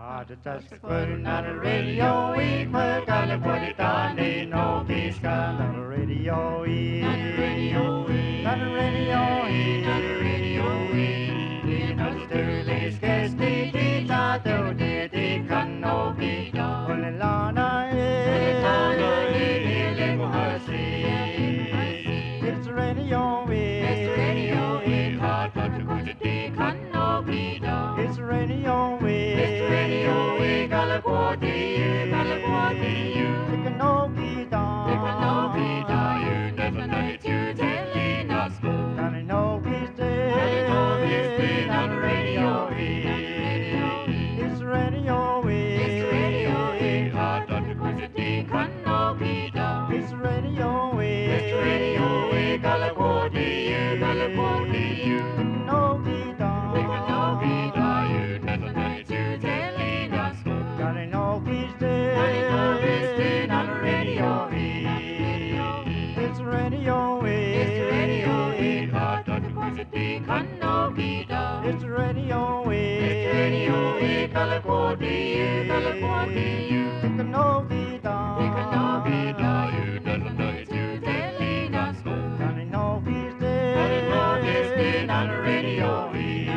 Not a radio, we put on the body down, no peace, not a radio, not a radio, not a radio, not a radio, not a dirty sketch, the tattoo, the can no be done. It's radio, it's radio, hard to go to the can no be done. It's radio, it's radio, Galaguadi, you. It can no be done. It can no be done. You never know it, you telling us. Can I know he's dead? Can I know he's dead on the radio? It's radio, it's radio, hard to go to the can no be done. It's radio, Galaguadi, you. It can no be done. It can no be done. You never know it, you telling us. Can I know he's dead? Can I know he's dead on the radio? It's radio, it's radio, hard to go to the can no be done. It's radio, Galaguadi, you. It can no be done. It can no be done. You never know it, you telling us. Can I know he's dead? Can I know he's dead on the radio?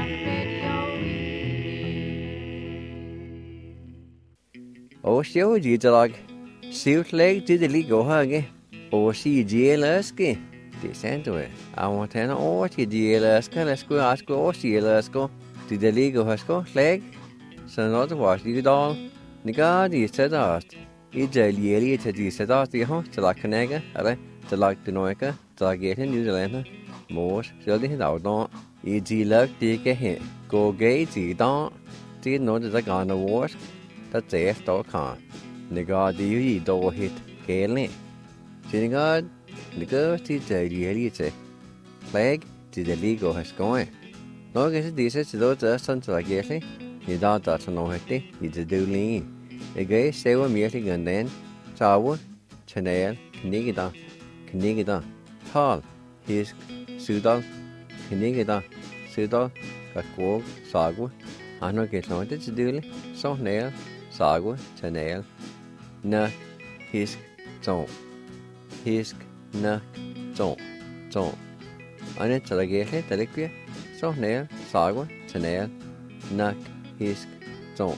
Å sjå jidalag, siutleg dideli go hage, å si jielaske. Det santoe. I want to know what you jielaska, let's go ask å jielasko. Dideli go hasko, leg. Så not to wash you doll. Niga di sedast. Idelieli to di sedast di ho, to la canega, ale, to la denoika, to la get in New Zealand. Mors, sjøldig hit out don. Idilag dike he. Go gay di don. Di no the gana wars. That's it, stå kan. Niga di ju do hit gelni. Sinigad, niga ti delieli te. Flag ti deligo has going. No guess this is the dust until I get it. You don't touch no hecti, it's a dooley. A gay sewa meeting and then, Sawa, Chanel, Knigida, Tall, his Sudal, Knigida, Sudal, Kakwo, Sagwa, I know get no, it's a dooley, so nail, Sagwa, Chanel, na, his, zone, his, na, zone. On it till I get it, the liquid, so nail, Sagwa, Chanel, na, his, zone.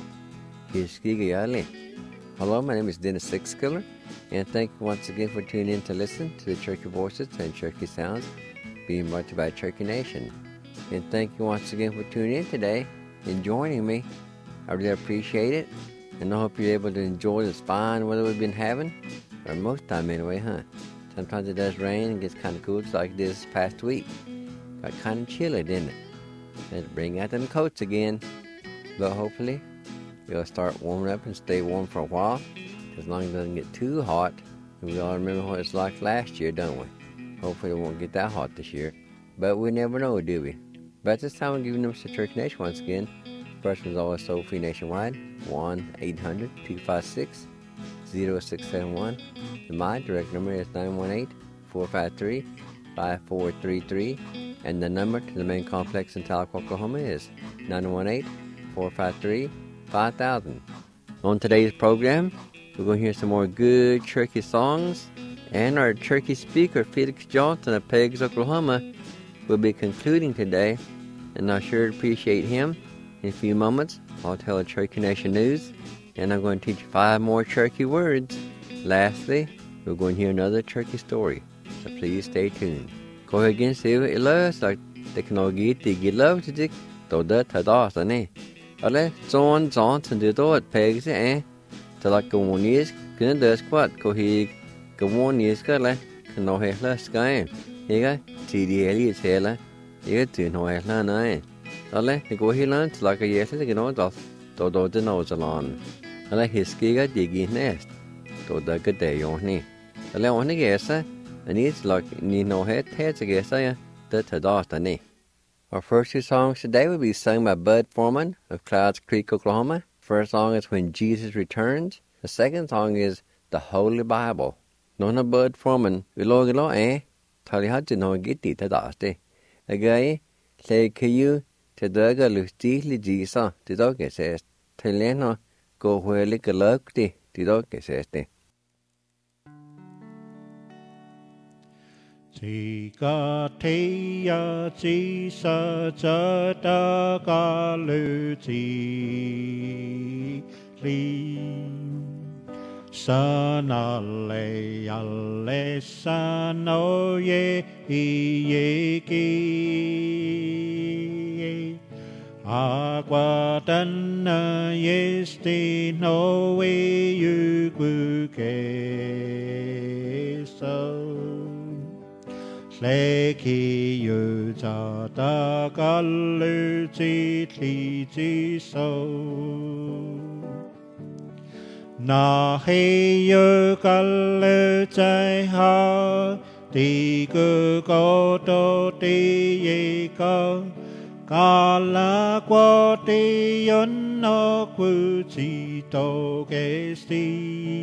Hello, my name is Dennis Sixkiller, and thank you once again for tuning in to listen to the Cherokee Voices and Cherokee Sounds being brought to you by Cherokee Nation. And thank you once again for tuning in today and joining me. I really appreciate it, and I hope you're able to enjoy this fine weather we've been having, or most time anyway, huh? Sometimes it does rain and gets kind of cool, just like this past week. Got kind of chilly, didn't it? Let's bring out them coats again, but hopefully it'll start warming up and stay warm for a while, as long as it doesn't get too hot. And we all remember what it's like last year, don't we? Hopefully it won't get that hot this year. But we never know, do we? But this time we're giving them to Church Nation once again. First one's always toll free nationwide, 1-800-256-0671. And my direct number is 918-453-5433. And the number to the main complex in Tahlequah, Oklahoma is 918-453-5000. On today's program, we're going to hear some more good Cherokee songs, and our Cherokee speaker, Felix Johnson of Peggs, Oklahoma, will be concluding today, and I sure appreciate him. In a few moments, I'll tell the Cherokee Nation news, and I'm going to teach 5 more Cherokee words. Lastly, we're going to hear another Cherokee story, so please stay tuned. Go ahead again, see what it loves, like they can all get the love to dig, though that had awesome, eh? Alle, John Johnson did all at Peggs, eh? To like go on years, can do squat, go he go on years, go like, can no hair last guy. Here, TD Elliot's hair, here to no hair, eh? Alle, they go here learn to like a year, they can all do the nose along. Alle, his skiga digging nest, though the good day on me. Alle, on the guess, and it's like need no head, heads, I guess, that had awesome, eh? Our first 2 songs today will be sung by Bud Foreman of Clouds Creek, Oklahoma. First song is When Jesus Returns. The second song is The Holy Bible. Nona Bud Foreman, gilo, eh? Tali had no gitti to daste. Again, say, you to dugga lusti li jisa, to dogge says, Teleno, go where like a look de dog says de. Chỉ có thấy chỉ sợ chớ ta cả lư chỉ li sa na le alle sa no ye ki agua tan este no we you ke so lê khi yu cha ta ca lư chi sâu na he yu ca lư chạy ha ti cơ có tô ti ye ca la qua ti yon no quư chi tô ke sti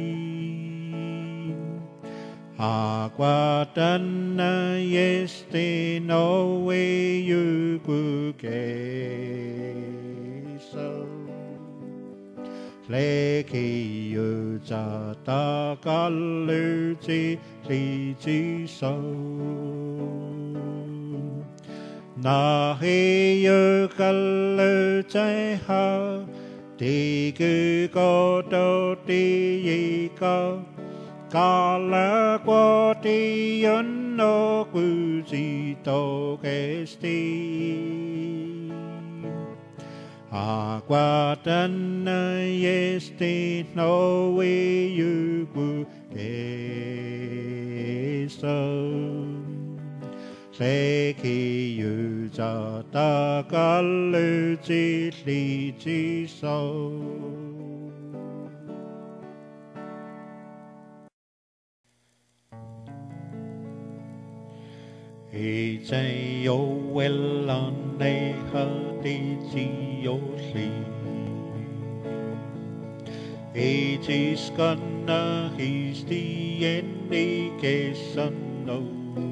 agua tan este no we you so lê khi yu cha ta ca lư chi sâu na he yu ca lư chạy ha ti cứ có đâu ti ye ca la qua ti yon no quư chi tô ke sti agua tan este no we you ke so lê khi yu cha ta ca lư chi sâu he chạy yo well on day ha ti chi yo li he is gonna he's the indication no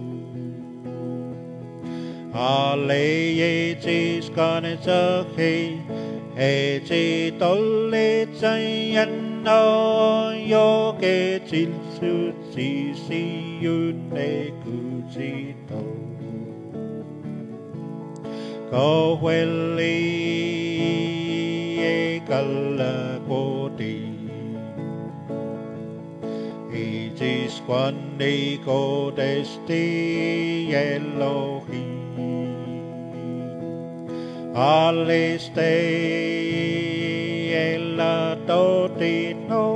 ale ye is gonna he chỉ tole chạy anh no yo ke chin su si yu ne ku chi to có hueli e kala koti he just one day go desti Elohi aleste ela toti no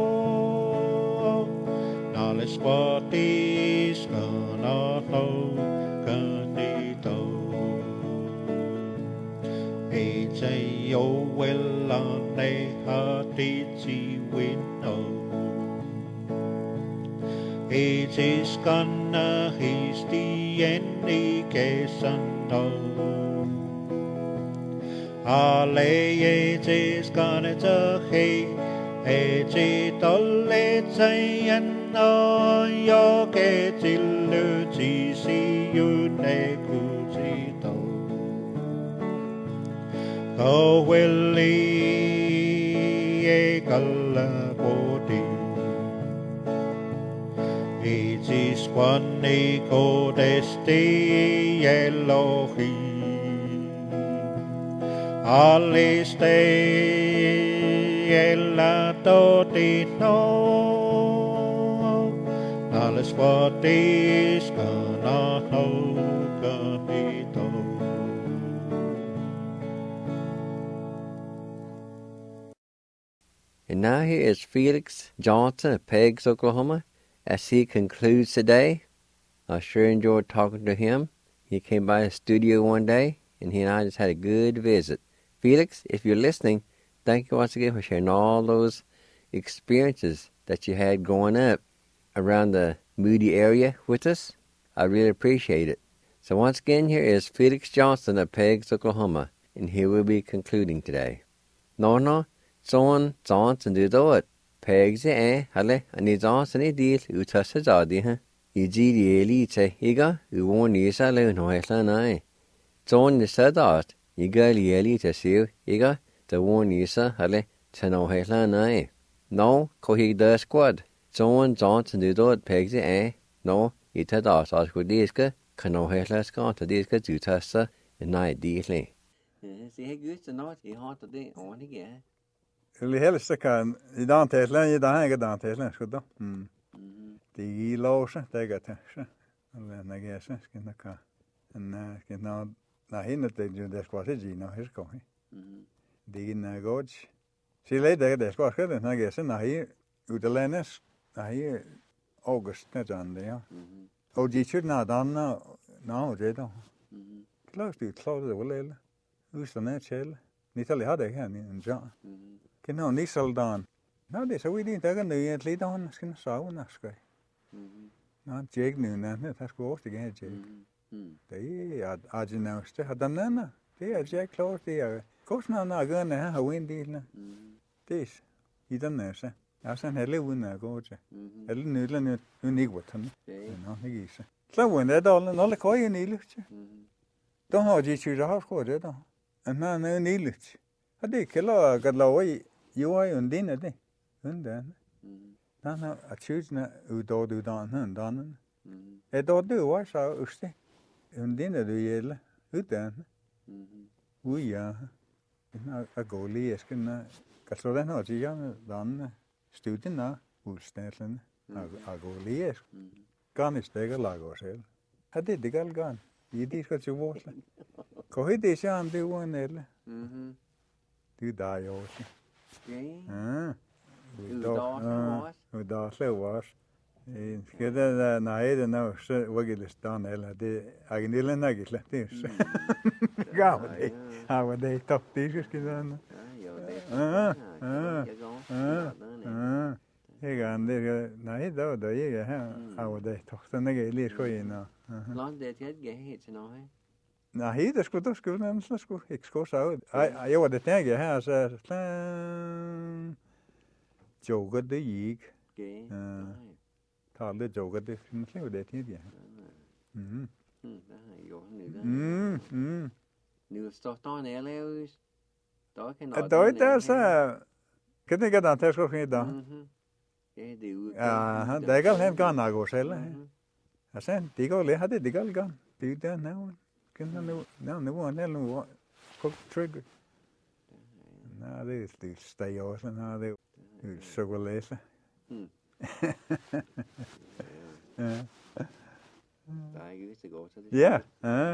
nales quatis kana no kanito e chạy yo well on day ha ti chi winno he is gonna he's the indication of ale is gonna he chỉ tole chạy anh no yo ke chilu chi si yu ne ku chi to ko weli e kala koti e chi squani ko desti Elohi aliste ella toti no alles what is gonna no kanito And now here is Felix Johnson of Peggs, Oklahoma, as he concludes today. I sure enjoyed talking to him. He came by the studio one day, and he and I just had a good visit. Felix, if you're listening, thank you once again for sharing all those experiences that you had growing up around the Moody area with us. I really appreciate it. So once again, here is Felix Johnson of Peggs, Oklahoma, and here we'll be concluding today. No, John Johnson did it. Peggs hale, ani Johnson deal utasa jadi ha. Iji dieli te iga uwon isa le no hesla nai. John the sadat iga lieli te siu iga the one isa hale Tano hela nai. No, kohi the squad. Someone Johnson do dot pegs it, No, it had us as good diska, Kano hela scant to diska to tessa, and night deeply. See how good to not, he hot today, I want to get. Eli helst kan I danteetlen I dagen danteetlen skudda. Di loose tegata. Alla nagesa skinna ka. En skinna na hinne te ju des kwasi ji no his ko. Di na goch. Si le de des kwasi de nagesa na hi utelenes na hi August net aan de ja. O ji chud na dan na je do. Close to close de wele. Us dan net chel. Ni tali hade han in ja. Genau, niet zo dan. Nou, dit zou je niet tegen nu het lied aan, misschien zou na schrijven. Nou, Jake nu net, dat is goed, ik heb Jake. Die had je nou stuk, dan na. Die had Jake klaar, die kost nou na gaan, hè, hoe in die na. Dit, je dan net, hè. Ja, zijn hele winnen goed, hè. Hele nu uniek wat dan. Nou, niet is. Zo winnen dat alle kan je niet luchtje. Dan had je je half goed, hè dan. En nou niet luchtje. Hadi kilo gadlawai yuai undina de unda na choose na udo do dan dan do wa sa uste undina do yela udan uya na agoli eskena kasloden ho jiga dan studien na ulstelen agoli es kan istega lagosel hadi digal gan yidi ska chuvosla kohi deshan de wonel Du daar jongens. Hoe daar zo was. En schede na heden nou zo wagel staan hele de eigenlijk nagisle dus. Gaan we. Gaan we de toch deze gedaan. Ik gaan de na heden dat je gaan we de toch dan leer goeie nou. Land dit het geheet nou hè. Nou, hier is goed, ik scoor zo. Je wordt het tegen, hè, als joga de jig. Talle joga de finale dat hier, ja. Nu stort dan eleus. Daar kan dat. Dat is kan ik dat eens goed gedaan. Ja, dat kan hem gaan naar Goselle. Dat zijn die gaan hadden die gaan. Die dan nou. No one else cook trigger. Nou, dit is die stijos en nou, dit is zo wel lezen. Daar is het goed. Ja.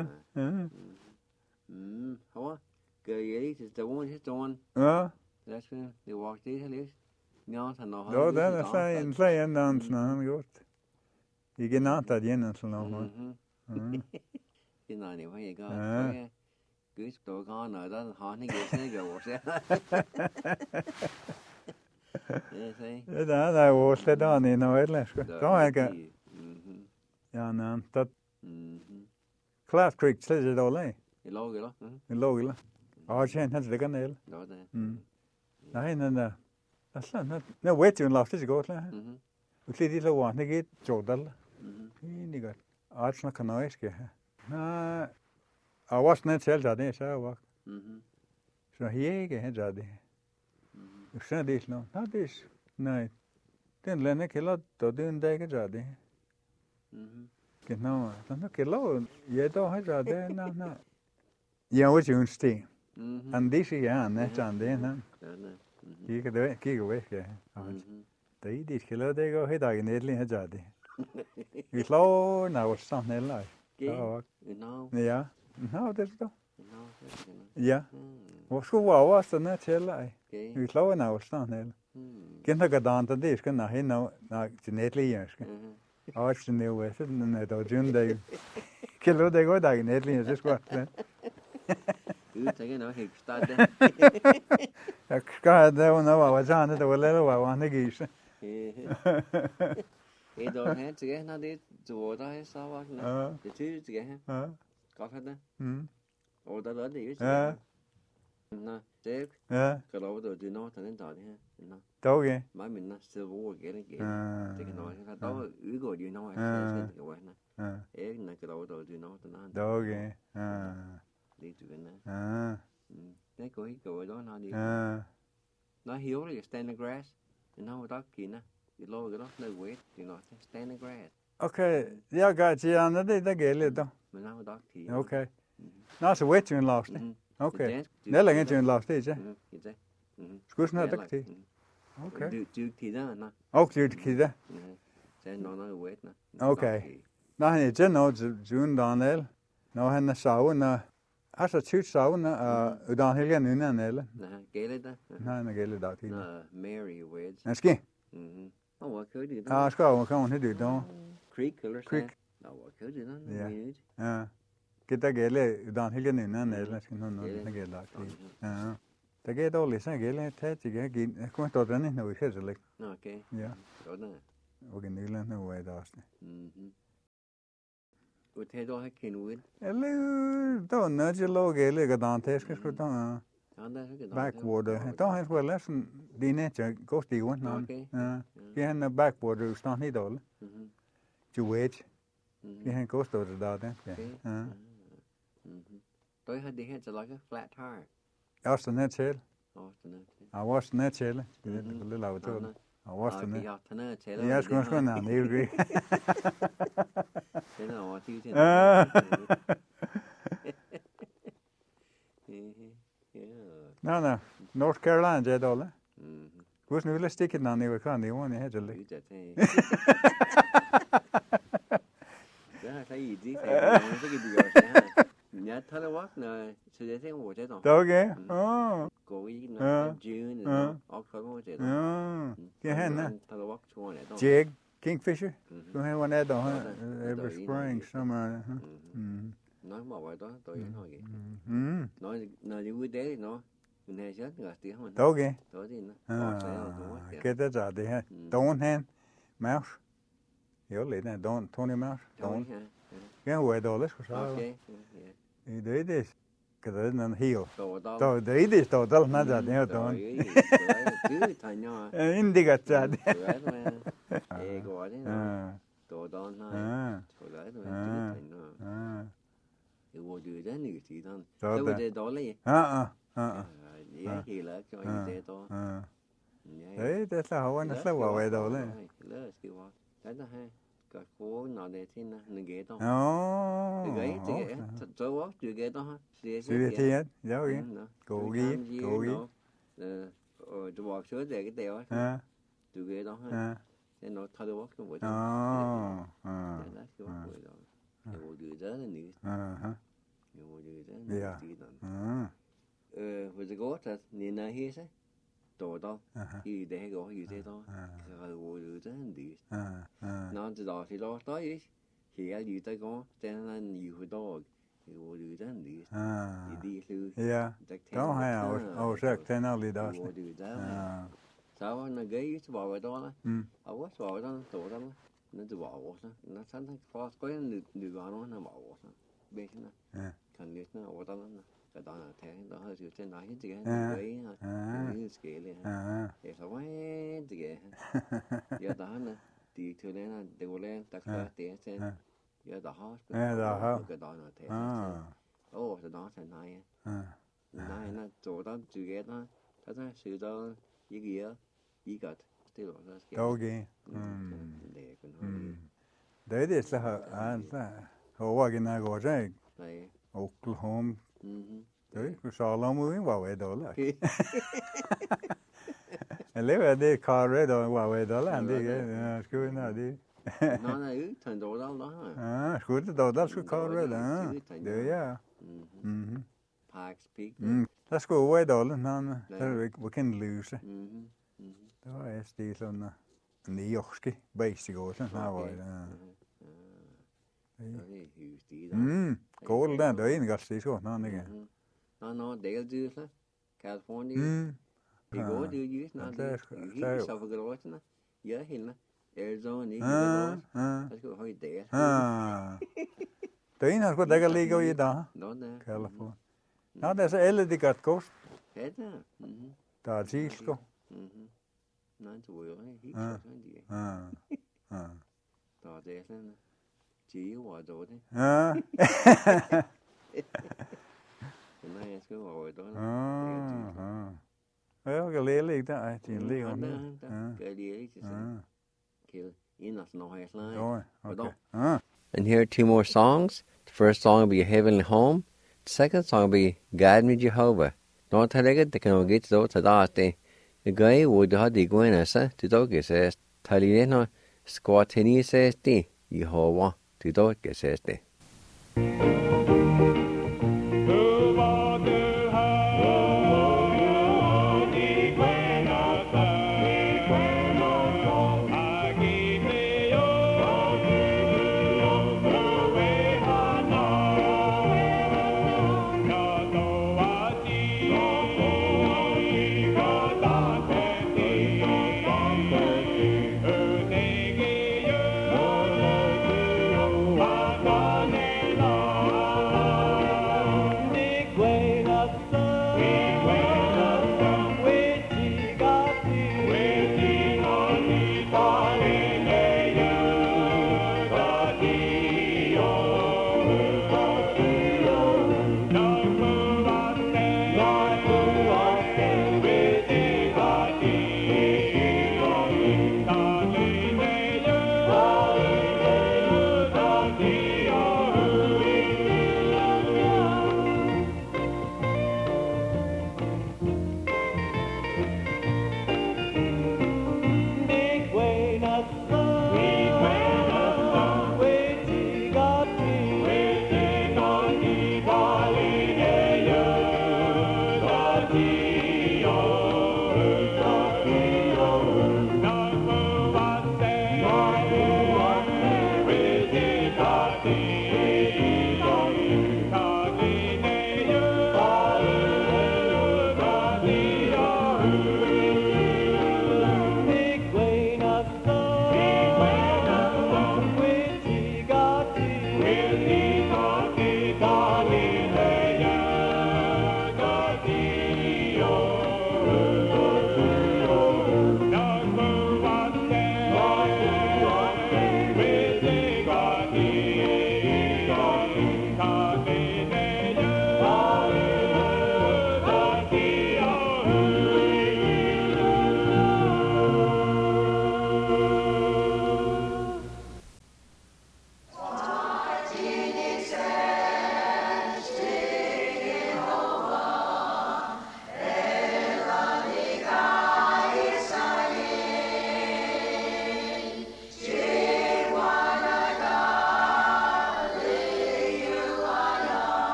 Hoor, je is de one is doen. Ja. Dat is de walk deze lees. Ja, dan nog. Ja, dat is zijn dan nou goed. Je genaamd dat je en zo nog. Cái này nếu vậy có cứ tôi con ở đó họ nó ghé rồi sẽ đó là vô sẽ đó này nói là có cái ja nan dat Class Creek sẽ gì đâu lấy cái đó cái trên hết cái này đó đấy này nè nó quét chuyện lọc thì có là cái gì là quan cái chỗ đó cái cái nó cái nói cái na was net selv jade sa wa so hiege he jade usna dis no na dis nai ten lene kela to den dai ke jade ke no na kelo ye to he jade na ye wo jun sti and this ya na jande na ki ke we ke dai dis kelo de go he dag netli he jade vi lo na was san nella ja ja nou dat is toch ja was gewoon was dat net heel lai vi lo na was san nella kinda gadan ta dis kan na he na netli yes आज ने वैसे ने तो जून दे किलो दे go dag netli is just what tegen nou ik sta daar ik ga daar nou wat aan het wel wat aan de gies ਇਹ ਦੋ ਹੈ ਤੇ ਨਾ ਦੇ ਜੋ ਦਾ ਹੈ ਸਾਵਾ ਨਾ ਤੇ ਚੀਜ਼ ਤੇ ਹੈ ਕਾਫੀ ਦਾ ਉਹ ਦਾ ਦੇ ਹੈ ਨਾ ਤੇ ਕਰਾਉ ਦੋ ਦੀ ਨੋ ਤਾਂ ਦਾ ਹੈ ਨਾ đâu kìa mà mình nó sơ vô cái này thì cái nói là đó ứ gọi gì nói cái quay nè ấy là cái đầu đầu gì nói tao nói đâu kìa đi chuyện nè cái coi đó nó đi Nó hiếu là stand in the grass. Nó đó kỹ nè. Cái lô cái đó no wait, nó stand in the grass. Okay, jag går till andra det gäller då. Men nó đó thì. Okay. Nå så vet du en last. Okay. Det är länge till en last det, inte? Skulle snart det till. Okay. Du thì đó nè. Och du till det. Sen nó wait nè. Okay. Nå han är inte nå June Daniel. Nå han är sauna. Alltså typ sauna utan helgen innan eller? Nej, gælder det. Nej, det gäller då till. Mary Weds. Jag ska. Vad kör du då? Ja, ska jag komma till då. Creek eller så. Creek. Vad kör du då? Ja. Kita gäller utan helgen innan eller ska någon det gäller till. Ja. Det går dåligt så gäller det till jag kommer ta den nu i kärlek. Okej. Ja. Då då. Och nyligen nu är det. Och det då har kinwin. Eller då när jag låg eller gadan det ska då. Ja, det är det. Backwater. Då har jag läst din inte kosti ju någon. Ja. Det är en backwater stan i dål. Juwet. Det är kosto det där. Ja. Då har det helt like flat tire. Jag står ner till. Ja, det är. Jag var ner till. Det är lite lågt då. Jag var ner. Ja, det är till. Jag ska skona det ju. Det är nog till till. Nej. North Carolina det då. Hur nu vill sticka den i kan det ju inte heller. Det är så easy. Det är det. Nhà thơ là what nè, sự thế của thế đó. Đâu kìa. Cô ý nó June nó Oxford của thế đó. Cái hen nè. Thơ là what cho này đó. Jig, kingfisher. Có hay one đó ha. Every spring, summer. Nói mà vậy đó, tôi nói gì. Nói như vui thế nó mình hay chết rồi tiếng hơn. Đâu kìa. Đó thì nó. Cái đó ra đi ha. Don't hen, mouse. Hiểu lẽ này don't Tony mouse. Don't. Cái hồi đó là sao? Đấy đấy. Cái đó là heel. Đó đấy đấy đó đó là ra đi đó. Cứ thành nhau. Indiga ra đi. Ê gọi đấy. Đó đó nó. Rồi đấy rồi thành nó. Cái bộ điều đó nhiều gì đó. Cái bộ điều đó là gì? Giá gì là cho anh thế đó. Đấy, thế là họ nó sẽ vào vậy đó đấy. Lỡ cái what. Đấy là hay. Cái phố nào để xin nó ghé đó. Cái ghé, tôi walk từ ghé đó ha. Sự thì hết, giáo gì? Cố ghi. Tôi walk sửa để cái đèo á. Từ ghé đó ha. Thế nó thay walk cái buổi đó. Đó cái walk buổi đó. Cái buổi điều đó là nữ. Cái buổi điều đó là nữ đó. Vừa rồi có thật nên là hết á. Đồ đó, thì để gọi như thế đó, rồi ngồi được rất nhiều. Nó từ đó thì lo tới, thì ở dưới tới có, cho nên nhiều hồi đó, thì ngồi được rất nhiều. Thì đi sư. Đó hay à, sạc thế nào đi đó. Ngồi được rất nhiều. Sao nó ghé cái bò đó đó, ở quá bò đó, tổ đó, nó từ bò đó, nó sáng có nửa gạo nó bò đó, bên nó, cần biết nó ở đó nó. Cái đó là thế đó hơi chịu trên đó hết gì hết đấy như cái này để sao mấy gì giờ đó nè thì thường là đều lên tất cả tiền trên giờ đó cái đó là thế ô cái đó thành này này nó chỗ đó chữ cái đó thật ra sự đó gì cả thế rồi đó đâu kì để còn hơi đấy thì là họ cái này gọi là Oklahoma. Đấy, cứ sao lắm mới vào vậy đó là. Lấy về đi car rồi đó vào vậy đó là anh đi cái cứ nào đi. Nó là thành đồ đó đó. Cứ đồ đó cứ car rồi đó. Đấy à. Park Peak. Let's go away đó là nó we can lose. Đó är stil såna nyorski basic och sånt här var det. Kohl där då in gas det så nå det. Nó để dưới đó, California. Thì có dưới nó để sau cái đó nó, giờ hình nó, Arizona này cái đó, nó có hơi để. Đấy nó có đại cái liga gì đó. Đó nè. California. Nó để sẽ LED cắt cost. Hết á. Ta chỉ có. Nó chùi rồi, hít sao gì. Đó để lên, chỉ vào đó đấy. Này cứ ngồi đó. a lily that I think legal. Good deal. Kill in us no high line. Oh, But okay. And here are two more songs. The first song will be Heavenly Home. The second song will be Guide Me Jehovah. Don't tell it, they can get to that day. The guy would have the Gwenessa to dog says, Talino, Squatini says, the Jehovah to dog says, the.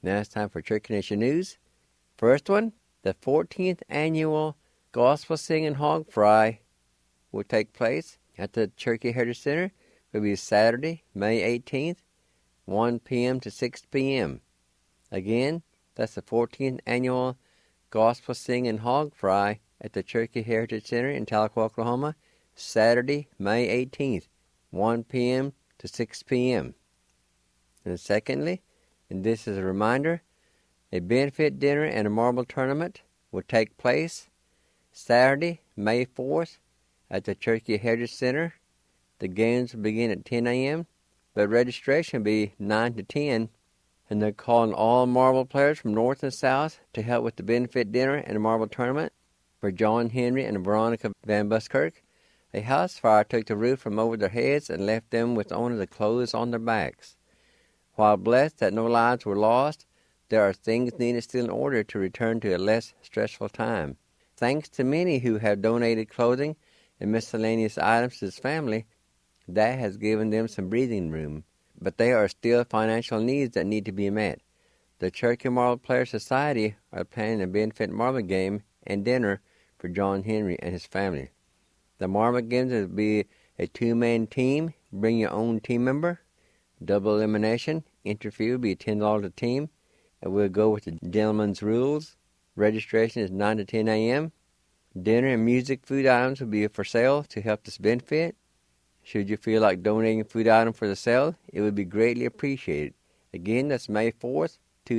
Now it's time for Cherokee Nation News. First one, the 14th annual Gospel Singing Hog Fry will take place at the Cherokee Heritage Center. It will be Saturday, May 18th, 1 p.m. to 6 p.m. Again, that's the 14th annual Gospel Singing Hog Fry at the Cherokee Heritage Center in Tahlequah, Oklahoma, Saturday, May 18th, 1 p.m. to 6 p.m. And secondly, and this is a reminder, a benefit dinner and a marble tournament will take place Saturday, May 4th at the Cherokee Heritage Center. The games will begin at 10 a.m., but registration will be 9 to 10, and they're calling all marble players from north and south to help with the benefit dinner and the marble tournament. For John Henry and Veronica Van Buskirk, a house fire took the roof from over their heads and left them with only the clothes on their backs. While blessed that no lives were lost, there are things needed still in order to return to a less stressful time. Thanks to many who have donated clothing and miscellaneous items to this family, that has given them some breathing room. But there are still financial needs that need to be met. The Cherokee Marble Players Society are planning a benefit marble game and dinner for John Henry and his family. The marble games will be a 2-man team. Bring your own team member. Double elimination. Entry will be $10 a team. And we'll go with the gentleman's rules. Registration is 9 to 10 a.m. Dinner and music food items will be for sale to help this benefit. Should you feel like donating a food item for the sale, it would be greatly appreciated. Again, that's May 4th,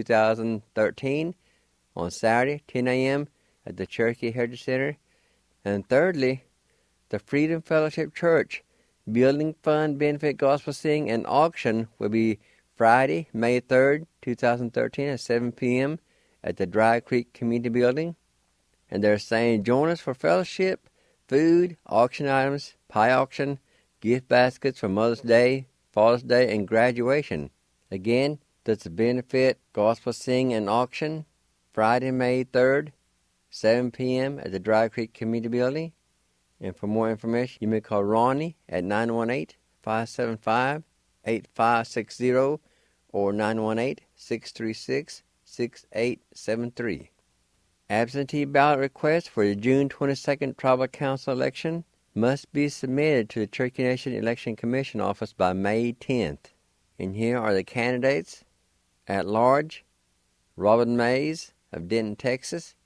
2013, on Saturday, 10 a.m. at the Cherokee Heritage Center. And thirdly, the Freedom Fellowship Church Building Fund Benefit Gospel Sing and Auction will be Friday, May 3rd, 2013 at 7 p.m. at the Dry Creek Community Building. And they're saying join us for fellowship, food, auction items, pie auction, gift baskets for Mother's Day, Father's Day, and graduation. Again, that's the benefit Gospel Sing and Auction, Friday, May 3rd, 7 p.m. at the Dry Creek Community Building. And for more information, you may call Ronnie at 918-575-8560 or 918-636-6873. Absentee ballot requests for the June 22nd Tribal Council election must be submitted to the Cherokee Nation Election Commission office by May 10th. And here are the candidates at large: Robin Mays of Denton, Texas;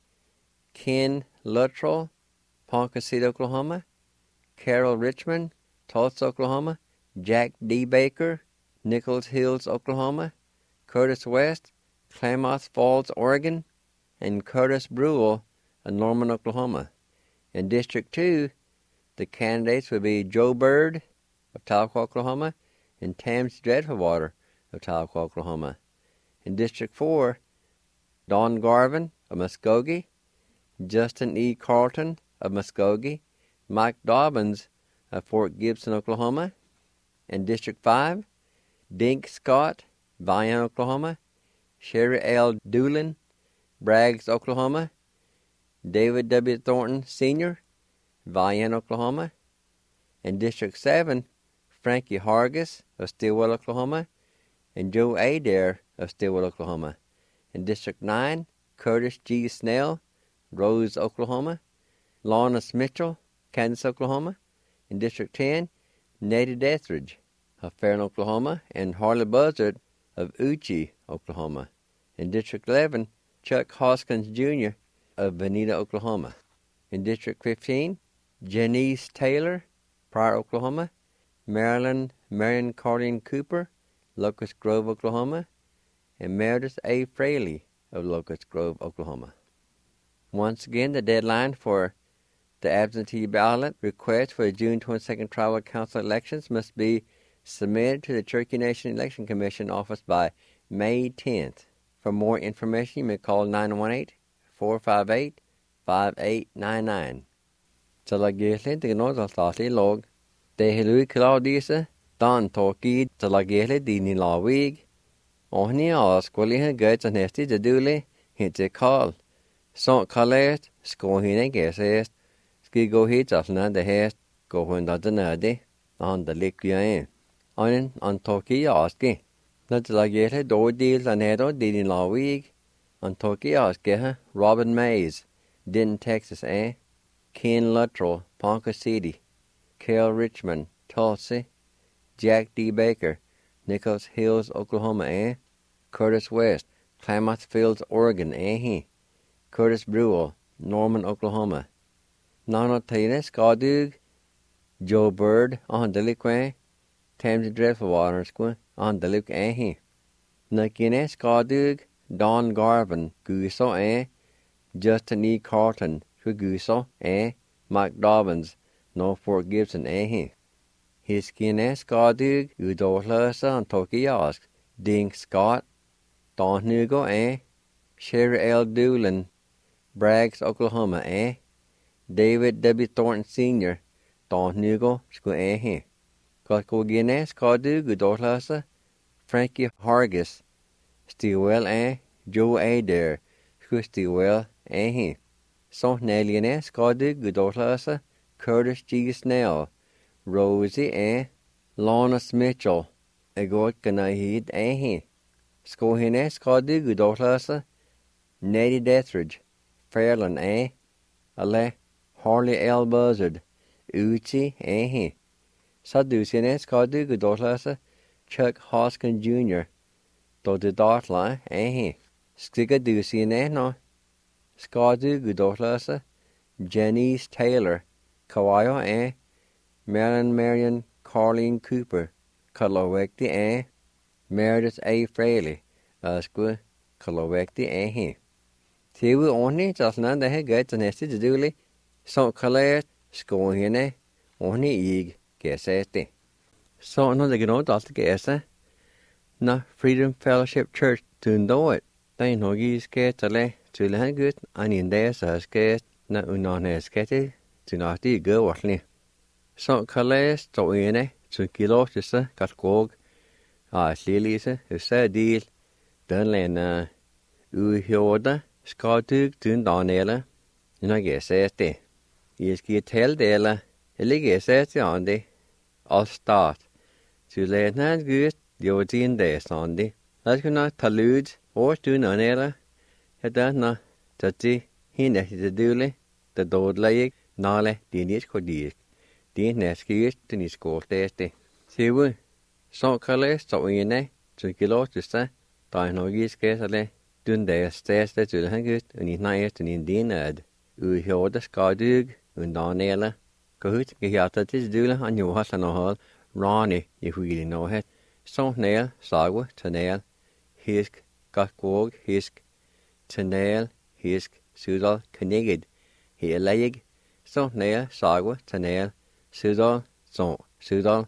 Ken Luttrell, Ponca City, Oklahoma; Carol Richmond, Tulsa, Oklahoma; Jack D. Baker, Nichols Hills, Oklahoma; Curtis West, Klamath Falls, Oregon; and Curtis Brule of Norman, Oklahoma. In District 2, the candidates will be Joe Bird of Tahlequah, Oklahoma, and Tams Dreadfulwater of Tahlequah, Oklahoma. In District 4, Don Garvin of Muskogee, Justin E. Carlton of Muskogee, Mike Dobbins of Fort Gibson, Oklahoma. In District 5, Dink Scott, Vian, Oklahoma, Sherry L. Doolin, Braggs, Oklahoma; David W. Thornton, Sr., Vian, Oklahoma. In District 7, Frankie Hargis of Stillwell, Oklahoma, and Joe Adair of Stillwell, Oklahoma. In District 9, Curtis G. Snell, Rose, Oklahoma; Lawrence Mitchell, Kansas, Oklahoma. In District 10, Nettie Dethridge of Farron, Oklahoma, and Harley Buzzard of Uchi, Oklahoma. In District 11, Chuck Hoskins, Jr. of Veneta, Oklahoma. In District 15, Janice Taylor, Pryor, Oklahoma; Marion Carlin Cooper, Locust Grove, Oklahoma; and Meredith A. Fraley of Locust Grove, Oklahoma. Once again, the deadline for the absentee ballot request for the June 22nd Tribal Council elections must be submitted to the Cherokee Nation Election Commission office by May 10th. For more information, you may call 918-458-5899. Talagisli Dignosaltali Log, Dehilu Claudisa, Dan Torki, Talagisli Dinilawig, Ohni Asqualiha Gates and Hesti Duduli, Hits a call. Sont Calest, Scohine Gesest, Skigo Hits Asna the Hest, go when the Nadi, on the Liquian. On Torki Aski. Natalagete do deals an edo did in la week. On Tokyo Geha, Robin Mays, Denton, Texas, Ken Luttrell, Ponca City, Kel Richmond, Tulsa, Jack D. Baker, Nichols Hills, Oklahoma, Curtis West, Klamath Fields, Oregon, Curtis Brewell, Norman, Oklahoma. Nano Tina Skadug, Joe Bird, on Delique, Thames Dreadful Waters, on Delique, Nakine Skadug, Don Garvin, Guso, Justin E. Carlton, Guso, Mike Dobbins, Norfolk Gibson, His kine Skadug, Udolasa, and Tokyosk, Dink Scott, Don Hugo, Sherry L. Doolin, Braggs, Oklahoma, David W. Thornton Sr., Don Hugo, Sku, Gotko Gine Skadug, Udolasa, Frankie Hargis, Stewell, Joe Adair, Stewell, Son Neliane, Skadug, Gudolasa, Curtis G. Snell, Rosie, Lawrence Mitchell, Egot Ganahid, Skohine, Skadug, Gudolasa, Nettie Dethridge, Fairland, Ale, Harley L. Buzzard, Uchi, Sadusine, Skadug, Gudolasa, Chuck Hoskin Jr., Dodi Dartla, Skiga Dusine, no, Skadu Gudolasa, Janice Taylor, Kawayo, Marilyn Marion Carleen Cooper, Kalowekti, Meredith A. Fraley, Asqua, Kalowekti, Tiwu Oni, Jasnan, the Hegat, and Esty Duli, So Kalet, Skohine, Oni Ig, Geseti. So no, they get on to Gesa. Na Freedom Fellowship Church tundo it. They no gis get to le to le good and in there as get na unan skete to not the go watly. So Calais to in to kilotisa got gog lilisa who said deal done len hioda skotug tun donela and I guess it. Yes get tell dela guess it on the all start to let not good. Diodin de Sunday. That's gonna talude or do none era. Heda na tati hine the dule, the dod layig, nale, dinis codic. Din neskis to his court teste. See we so colours so in to kilo to say, Dinogis casale, dun de stairs to the hangut, and in night and in dinad. U heard the skadug, and donela. Cohut, Giatatis dule, and you has an hall, Ronnie, if we really know it. So nail, sagwa, tanel, hisk, gakgog, hisk, tanel, hisk, sudal, knigid, healayig, so nail, sagwa, tanel, sudal, so, sudal,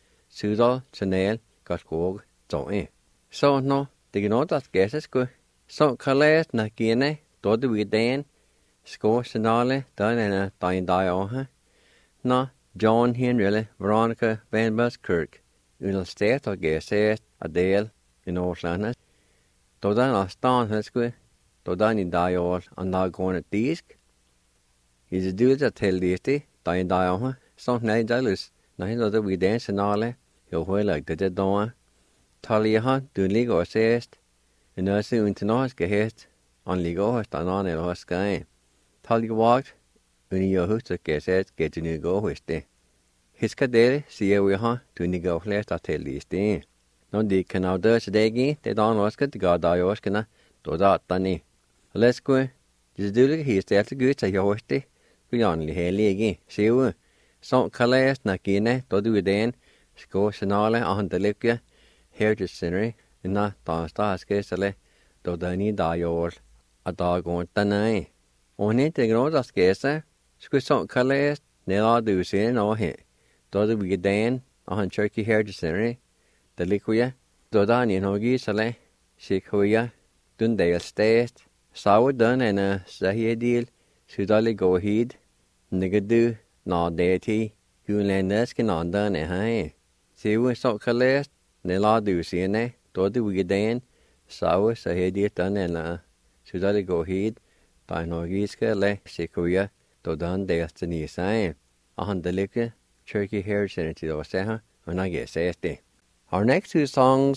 tanel, gakgog, so So no, they know that guesses go. So Calais na gine, do we dan, score senale, done in a dine die Na, John Henry, Veronica Van Buskirk. Unal state or geset a dale in Orlana. Dodan a stan hesque, Dodan in diol and now going at disk. Is a dude that tell deity, dine dioma, some $9, nine other we dance and all, he'll well like the dawn. Taliahan, do legal assessed, and nurse into nos gehet, on legal host and on el sky. Tali walked, when your host geset get to new go with day. His cadere, see we ha, to nigo left at tell these things. No de can out there today, they don't ask it to God Dioskana, do that tani. Let's go. Just do it, he's there to go to your hoste. We only heli again. See we. So Calais, Nakine, do we then, score Sanale on the Lipia, Heritage Scenery, and not Don Stars Castle, do Dani Dior, a dog on Tanai. Only the Grodas Gesa, squid so Calais, Nella do see no hit. Do we then on Turkey Heritage Scenery, the Liquia, do Dani no gisale, Shikoya, Dundale State, Sour done and a Sahia deal, Sudali go heed, Nigadu, no deity, Gulandeskin on done a high. See we so Calais, Nella do see do we then, Sour Sahia deal done and a Sudali go heed, Dino giska le, Shikoya, do done destiny sign, on the Liquia. Turkey Heritage Center to Seha, and I guess Our next two songs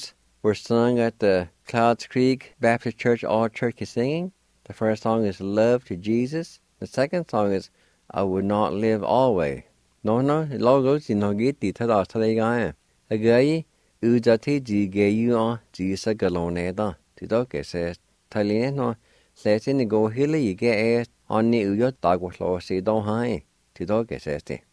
were sung at the Clouds Creek Baptist Church All Turkey Singing. The first song is Love to Jesus. The second song is I Would Not Live Always. No, logo si no giti tada talaga. Agayi, uzati ji geyu on ji sa galone da. Tido ke se talien no se ni go hile yi ge e on ni uyo dagwaslo si do hai. Tido ke se ti.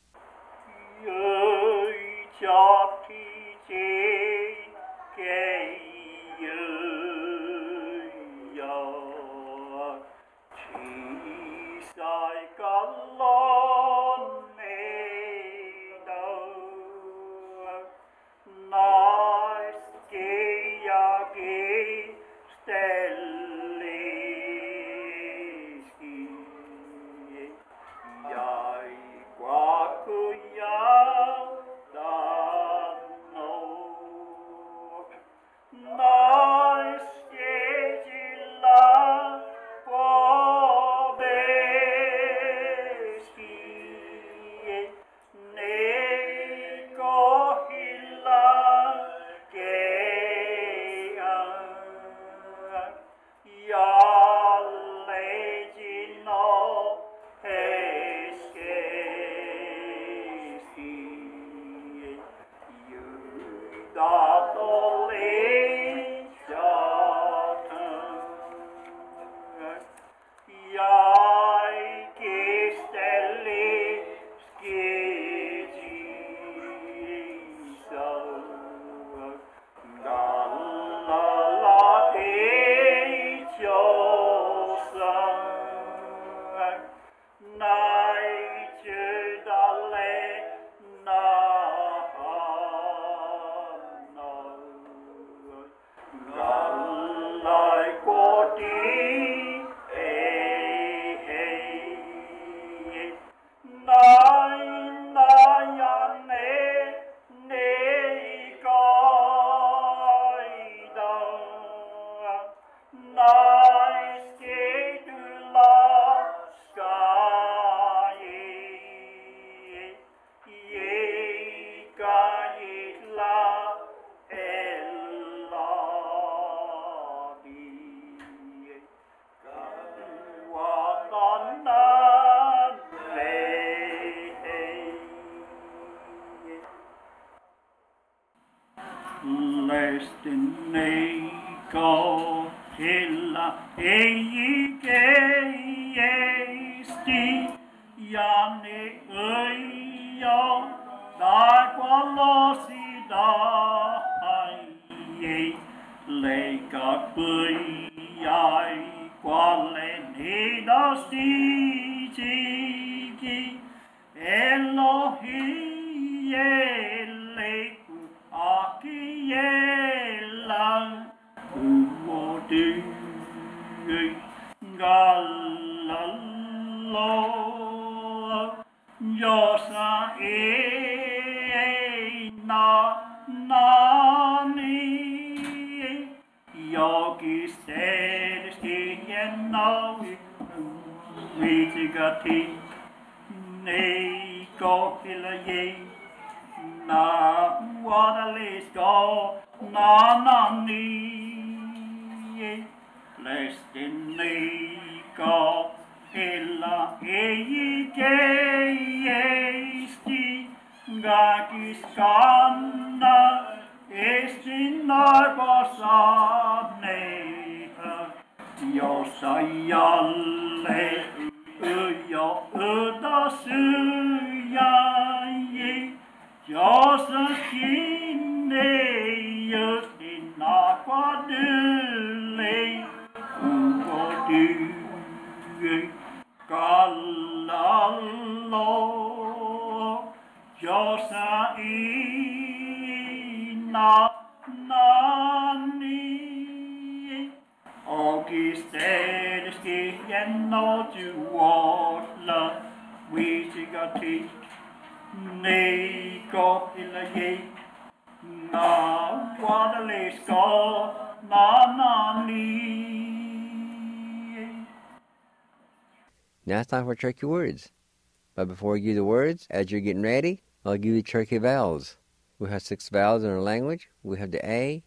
Now it's time for Turkey words. But before we give you the words, as you're getting ready, I'll give you Turkey vowels. We have 6 vowels in our language. We have the A,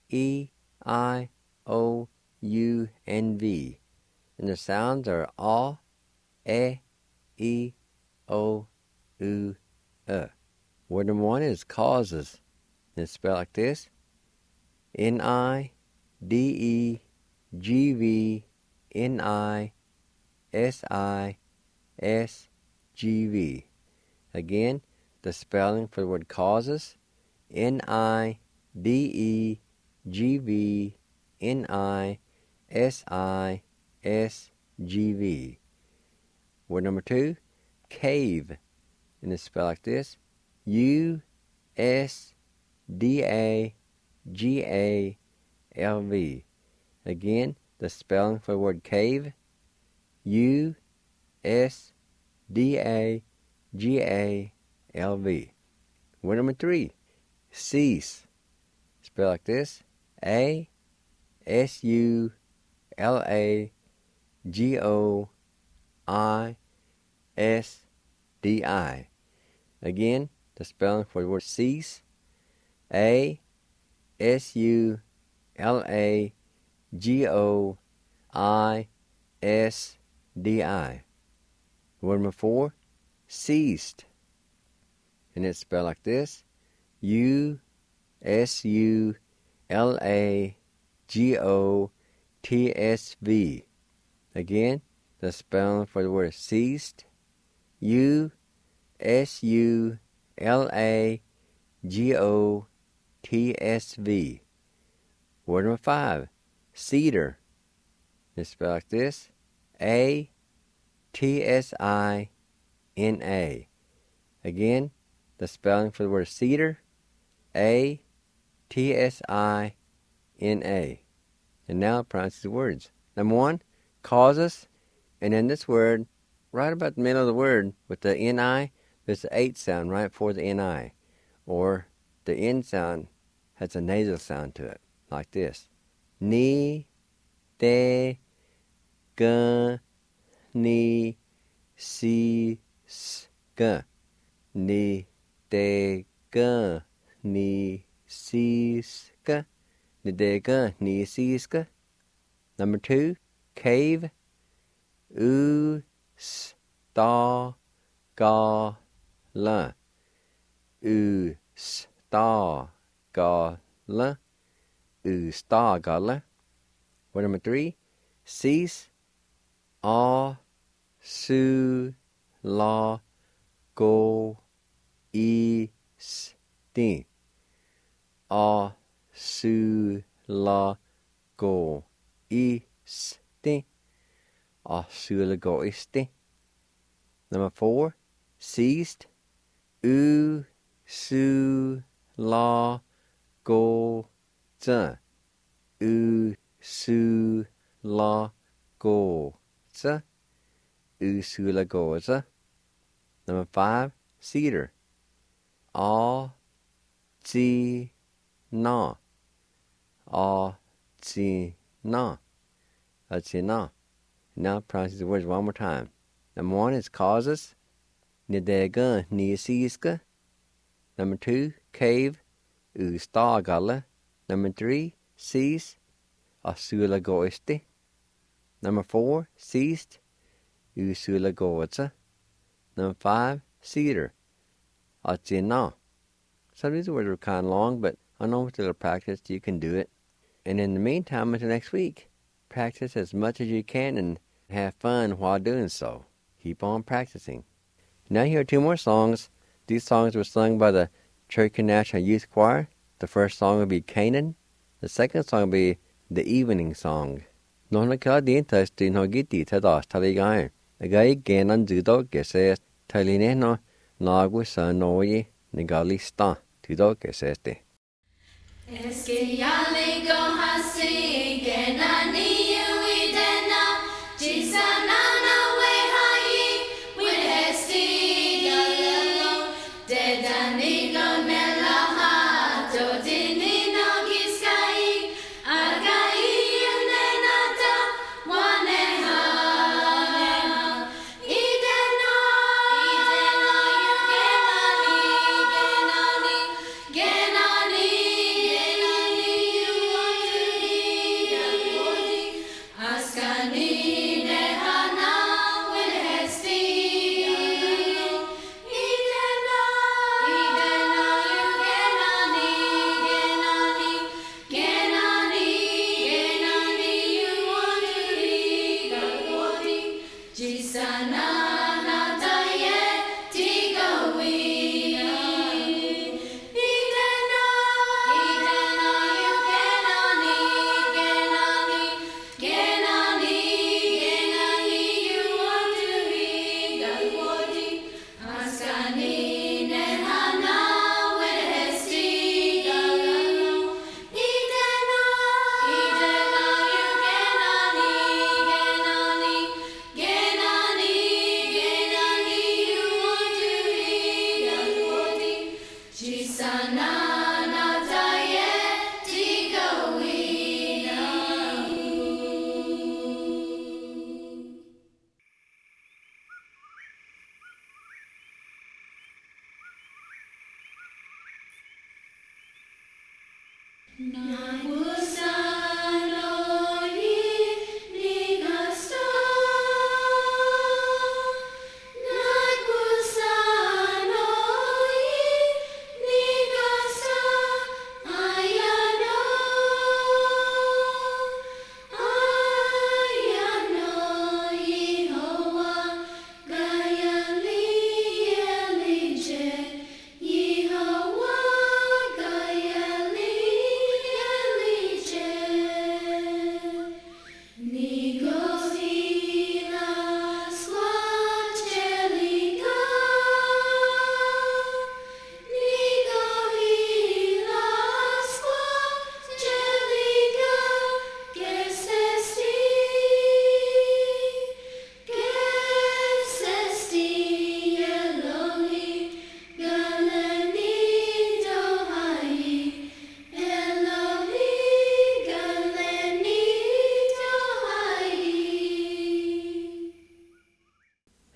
E, I, O, U, and V. And the sounds are A, E, O, U, Word number 1 is causes. And it's spelled like this: N-I-D-E-G-V-N-I-S-I-S-G-V. Again, the spelling for the word causes: N-I-D-E-G-V-N-I-S-I-S-G-V. Word number 2, cave. And it's spelled like this: U-S-D-A-G-A-L-V. Again, the spelling for the word cave: U-S-D-A-G-A-L-V. Word number 3, cease. Spelled like this: A-S-U-L-A-G-O-I-S-D-I. Again, the spelling for the word cease: A-S-U-L-A-G-O-I-S-D-I. Word number 4, ceased. And it's spelled like this: U-S-U-L-A-G-O-T-S-V. Again, the spelling for the word ceased: U-S-U-L-A-G-O-T-S-V. Word number 5, cedar. It's spelled like this: A-T-S-I-N-A. Again, the spelling for the word cedar: A-T-S-I-N-A. And now pronounce the words. Number 1, causes. And then this word, right about the middle of the word, with the N-I, there's the H sound right before the N-I. Or the N sound has a nasal sound to it, like this: Ni, te, g, ni, si, s, g. Ni, te, g, ni, si, s, g. Ni, te, g, ni, si, s, g. Number 2, cave. U, s, ta, ga, la. U, s, ta, ga, la. U, sta, ga, la. Word number 3, cease. A, su, la, go, e, s, ti. A, su, la, go, e, s, ti. A, su, la, go, e, s, ti. Number 4, ceased. U, su, la, go, z. U, su, la, go, z. U, su, la, go, z. Number 5, cedar. A, zi, na. A, zi, na. A, zi, na. Now pronounce the words one more time. Number 1 is causes. Ni, de, ga, ni, si, s, ga. Number 2, cave. U, sta, ga, la. Number 3, cease. A, su, la, go, e, s, ti. Number 4, ceased. U, su, la, go, z. Number 5, cedar. A, zi, na. Some of these words are kind of long, but I know with a little practice you can do it. And in the meantime, until next week, practice as much as you can and have fun while doing so. Keep on practicing. Now here are 2 more songs. These songs were sung by the Cherokee National Youth Choir. The first song will be Canaan. The second song will be The Evening Song. Nona ka din tas din ho giti ta das taligain. Agai genan judo gese taline no nagu sa noye negali sta judo geseste. Eske yale go hasi genani we dena jisana na we hai with hesti yalo dedani go melaha to dini no giskai agai nenata waneha idena genani genani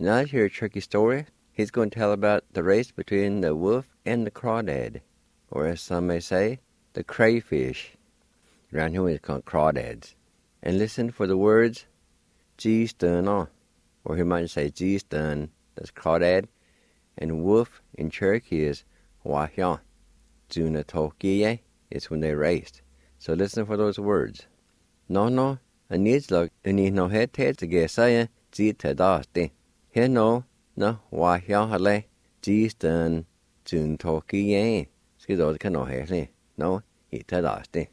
Now let's hear a tricky story. He's going to tell about the race between the wolf and the crawdad, or as some may say, the crayfish. Around here it's called crawdads. And listen for the words G-stun, or he might say G-stun, that's crawdad, and wolf in Cherokee is wahya. Junatokiye is when they raced. So listen for those words. No, a needs look, and he no head to get say, G-tadaste. Here no wahya hale, G-stun, Junatokiye. Ski those can no head, no, he tadaste.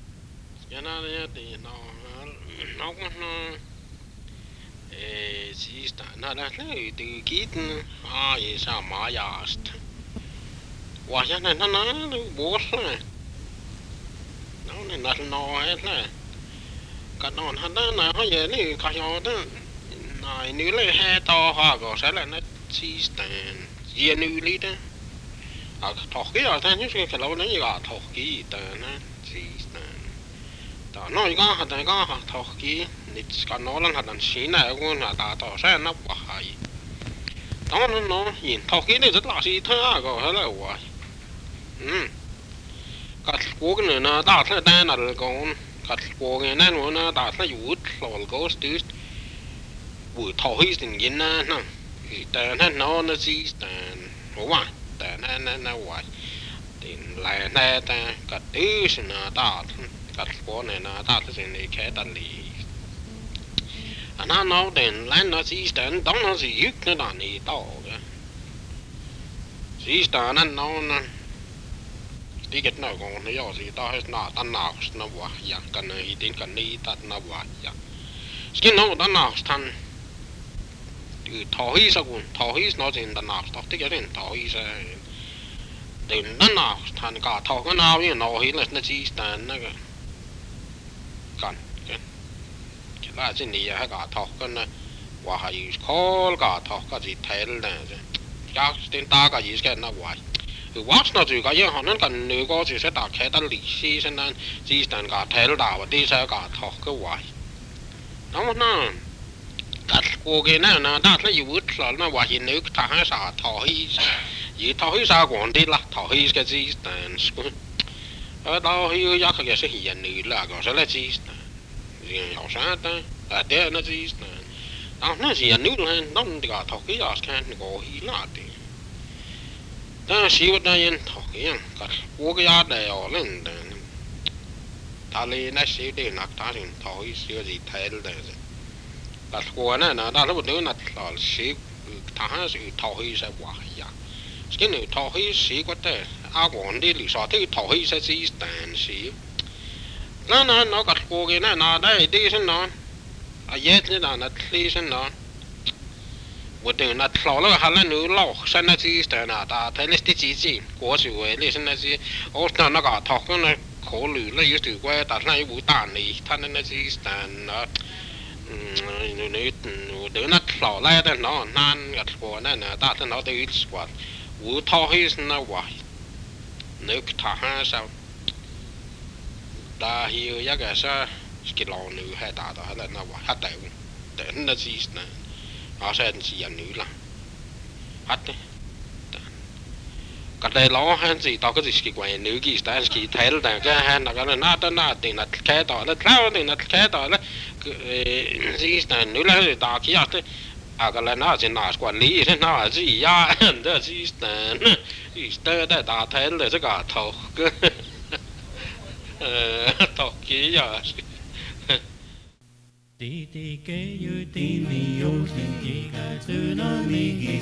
Sista nähdään kiitten aisa majasta. Wahjana vuosle. No niin nähdään. Kanon hänä hajeli kajoda. Nai nyle heto hago selänä sistään. Jenylitä. Ak tohkia tän just kellonen ja tohki tän sistään. Nói có thохи nít cả nó là thằng xí này cũng là ta tỏ ra nó hoài đó nó nhìn thохи này rất là xí thơ có hết là hoài cả quốc này nó ta thấy đây là con cả quốc này nó ta thấy vụt lol có stüt vụt thохи tình nhìn nèแต่nó xí hoàiแต่nó hoài thì lại này ta cả thứ nó ta cắt phố này nó ta thấy này khé ta lì anh nói đến lên nó chỉ đến đóng nó chỉ ít nó là này to cái chỉ đến anh nói đi cái nào còn nó giờ gì to hết nó tan nào nó quá dạng cần này đến cần này ta nó quá dạng cái nó tan nào tan từ thổi sao cũng thổi nó trên tan nào tao thích cái đến thổi sao đến tan nào tan cả thổi cái nào như nó hết là nó chỉ đến nó cáiกันlà trên này hay cả thọc cái này và hay khó cả thọc cái gì thế này chắc tên ta cái gì cái nó vậy watch nó chỉ cái gì họ nên cần nếu có chỉ sẽ đặt cái tên lịch sử cho nên chỉ cần cả thế là và đi sẽ cả thọc cái vậy đó mà nó cái cô cái này nó đã thấy vượt rồi nó và hiện nếu ta hay sao thổi gì thổi sao còn đi là thổi cái gì ở đâu hiểu giá cái sẽ hiện nữ là có sẽ là gì riêng nhỏ sáng ta à thế nó gì đó nó gì nữ lên nó cả thọc cái giá cái có hiểu là đi ta xíu ta yên thọc cái cả quốc cái giá này ở lên ta lấy nó xíu để nạp ta thì thọc cái xíu gì thay rồi cả quốc này nó đã lúc nữa là xíu ta sẽ thọc cái sẽ quá giá cái này thọc cái xíu có thể à còn đi lý do thì thổi hơi sẽ chỉ tàn xí nó cắt cô cái này nó đây đi xem nó à yết như là nó đi xem nó một đường nó thổi nó hay là nữ lọ xem nó chỉ tàn à ta thấy nó chỉ của sự vậy đi xem nó chỉ ô nó cả thổi cái này khổ lử nó yếu từ quay ta thấy bụi tàn này thanh nó chỉ tàn nó đứa nó thổi lại đây nó nan cắt cô này nè ta thấy nó tới ít quá bụi thổi nó vậy nước thả sao ta hiểu giá cái sao cái lò nữ hay ta đó là nó quá hát đều đến nó gì nè họ sẽ chỉ ăn nữ là hát đấy cái đây lò hay gì tao có gì cái quầy nữ cái ta cái thấy là cái hay là cái nó tiền là cái đó là theo tiền là cái đó là gì nè nữ là ta kia thế à cái là nó chỉ nói quản lý thế nó là gì ya đó gì nè tớ đã ta thấy là cái thầu thầu kỹ giờ đi đi kế như đi mi yêu xin chỉ cả từ nó mi kỳ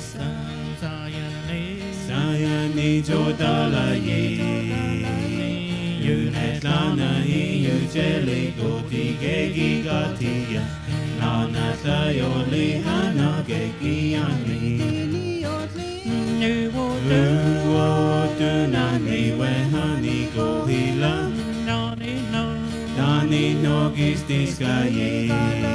sa ya ni cho ta là gì như hết là này như chế lý đồ thì kế kỳ cả thì na sa yo li hana kế kỳ ani như vô tư na ni we hani go hila Dani no gistis kaye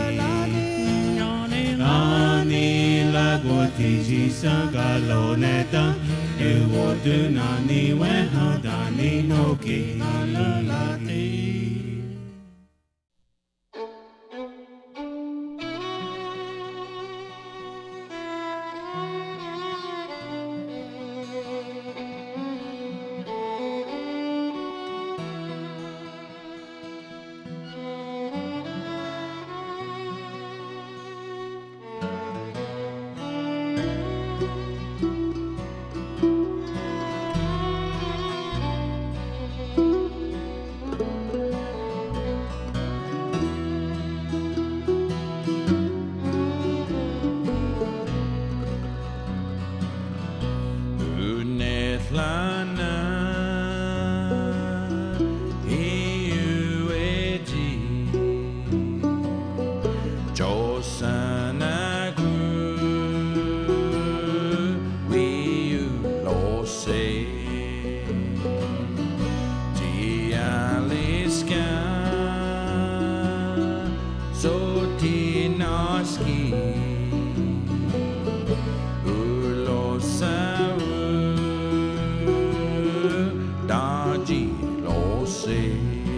Dani la gotiji sagaloneta như vô tư na ni we ha Dani no ki Josanagu, we you lo say, Tialiska, so tinaski, ulo sawu, daji lo say.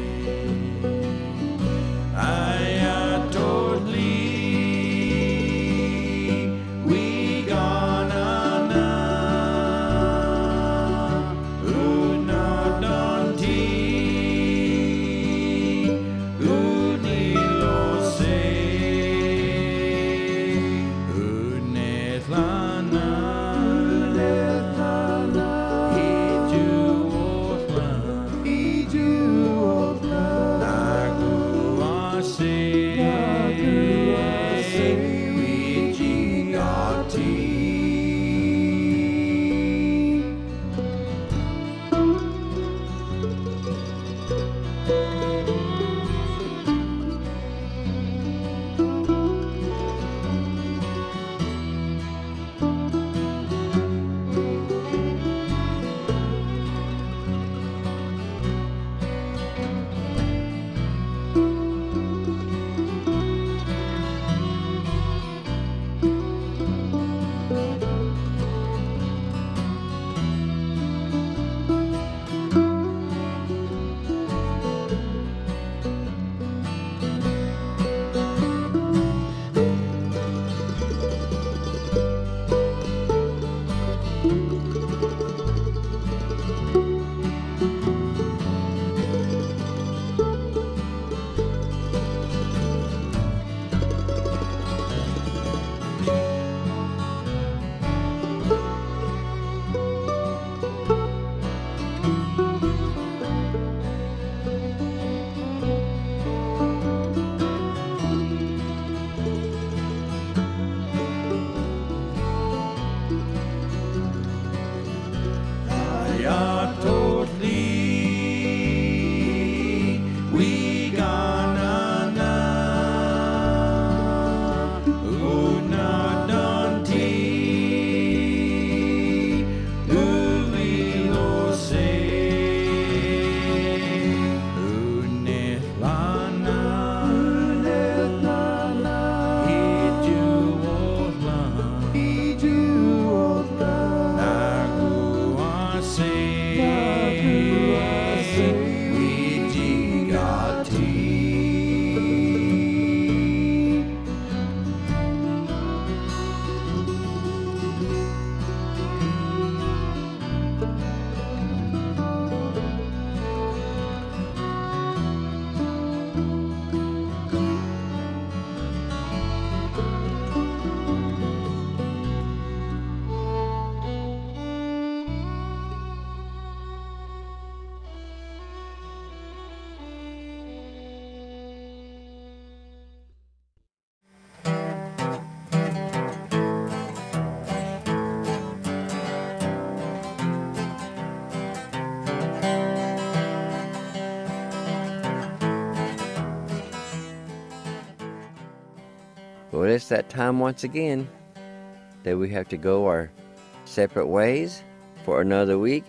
Well, it's that time once again that we have to go our separate ways for another week.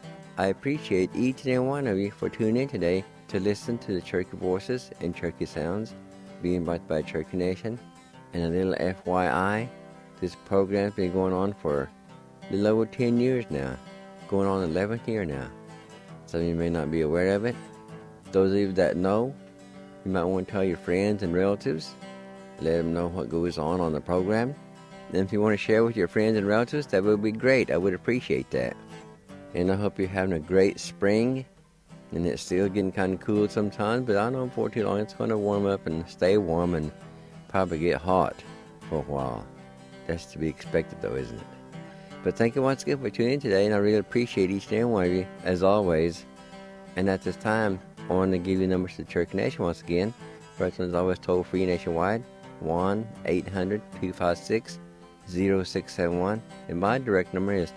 I appreciate each and every one of you for tuning in today to listen to the Cherokee Voices and Cherokee Sounds being brought by Cherokee Nation. And a little FYI, this program's been going on for a little over 10 years now, going on 11th year now. Some of you may not be aware of it. Those of you that know, you might want to tell your friends and relatives, let them know what goes on the program. And if you want to share with your friends and relatives, that would be great. I would appreciate that. And I hope you're having a great spring. And it's still getting kind of cool sometimes, but I know before too long it's going to warm up and stay warm and probably get hot for a while. That's to be expected though, isn't it? But thank you once again for tuning in today, and I really appreciate each and every one of you, as always. And at this time, I want to give you numbers to the Cherokee Nation once again. First one is always toll-free nationwide, 1-800-256-0671. And my direct number is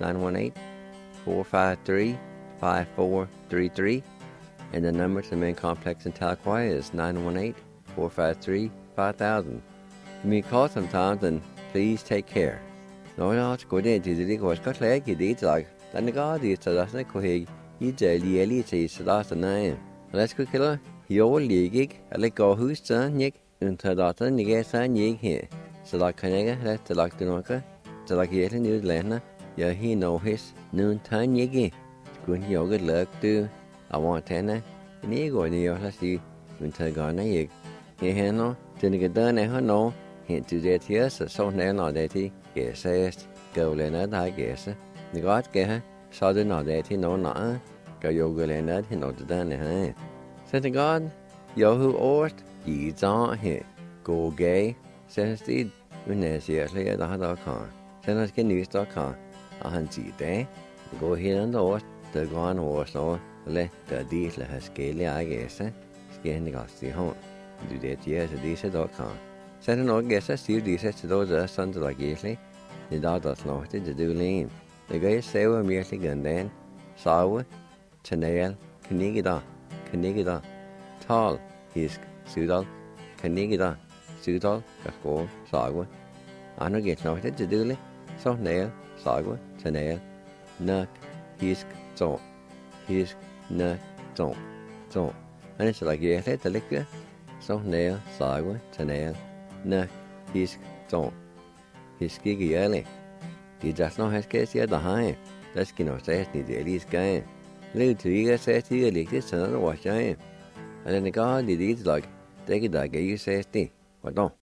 918-453-5433. And the number to the main complex in Tahlequah is 918-453-5000. Me call sometimes and please take care. No, not good day to the was got like it eat like. Then the God is to us like he daily elite is last night. Let's go killer. He all league. I like go who's son nick until that and get son yig here. So like canega let the like the knocker. So like yet in New Zealand. Yeah, he know his noon time yiggy. Good yoga luck too. I want tenna. And he go in the let's see until gone a yig. He no. Didn't get done a no. Hint to that yes, so now not that he guess go Leonard, I guess. The God get saw the not that he no not go yoga Leonard, he not done it. Said the God, yo who ort, ye's on here. Go gay, says the when there's seriously at the hot.com. Send us get news.com. I hunt see there. Go here and the ort, the gone horse or let the diesel has scaly, I guess. Skin the got the home. Do that yes at diesel.com. Send an old guess as you diesel to those sons like easily. The dog does not to do lean. The guy say we're merely gun then. Sawa, Chanel, Canigida, Tall, Hisk, Sudal, Canigida, Sudal, Gasco, Sagwa. I don't get noted to do it. So nail, Sagwa, Chanel, Nuck, Hisk, Zon, Hisk, Nuck, Zon. And it's like you let the liquor. So nail, Sagwa, Chanel, Nuck, Hisk, Zon. Hiskigi early. The just no has case yet the high. That's kino says the daily sky. Little to you says to you like this another wash. And then the God did it like take it like you says the. What don't?